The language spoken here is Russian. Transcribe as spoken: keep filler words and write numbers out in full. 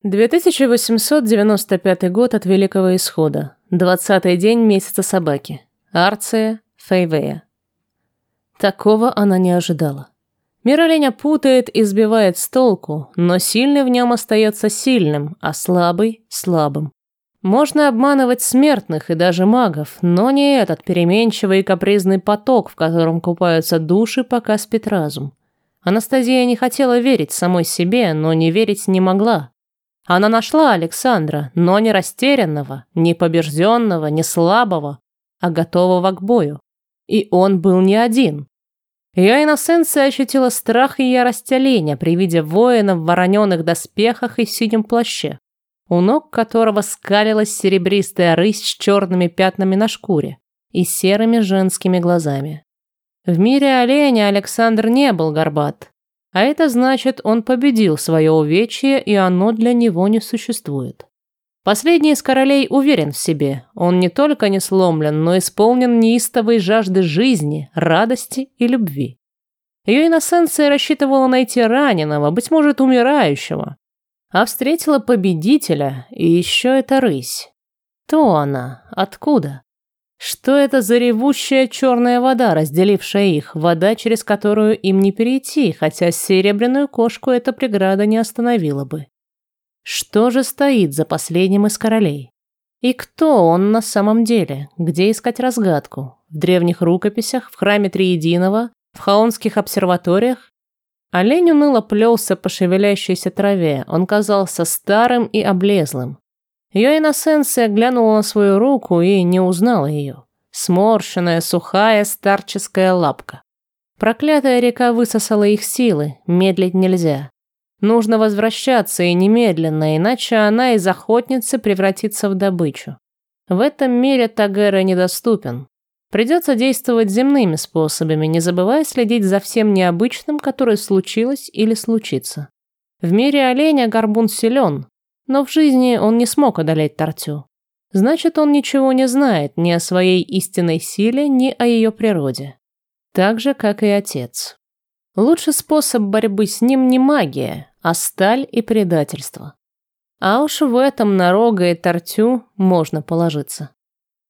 две тысячи восемьсот девяносто пятый год от Великого Исхода. Двадцатый день месяца собаки. Арция, Фейвея. Такого она не ожидала. Мир оленя путает и сбивает с толку, но сильный в нем остается сильным, а слабый – слабым. Можно обманывать смертных и даже магов, но не этот переменчивый и капризный поток, в котором купаются души, пока спит разум. Анастасия не хотела верить самой себе, но не верить не могла. Она нашла Александра, но не растерянного, не побежденного, не слабого, а готового к бою. И он был не один. Ее иносенция ощутила страх и ярость оленя при виде воина в вороненых доспехах и синем плаще, у ног которого скалилась серебристая рысь с черными пятнами на шкуре и серыми женскими глазами. В мире оленя Александр не был горбат, а это значит, он победил свое увечье, и оно для него не существует. Последний из королей уверен в себе, он не только не сломлен, но исполнен неистовой жажды жизни, радости и любви. Ее иносенция рассчитывала найти раненого, быть может, умирающего, а встретила победителя, и еще эта рысь. Кто она? Откуда? Что это за ревущая черная вода, разделившая их, вода, через которую им не перейти, хотя серебряную кошку эта преграда не остановила бы? Что же стоит за последним из королей? И кто он на самом деле? Где искать разгадку? В древних рукописях, в храме Триединого, в хаонских обсерваториях? Олень уныло плелся по шевелящейся траве, он казался старым и облезлым. Ее иносенция глянула на свою руку и не узнала ее. Сморщенная, сухая, старческая лапка. Проклятая река высосала их силы, медлить нельзя. Нужно возвращаться и немедленно, иначе она из охотницы превратится в добычу. В этом мире Тагера недоступен. Придется действовать земными способами, не забывая следить за всем необычным, которое случилось или случится. В мире оленя горбун силен, но в жизни он не смог одолеть Тартю. Значит, он ничего не знает ни о своей истинной силе, ни о ее природе. Так же, как и отец. Лучший способ борьбы с ним не магия, а сталь и предательство. А уж в этом на Рога и Тартю можно положиться.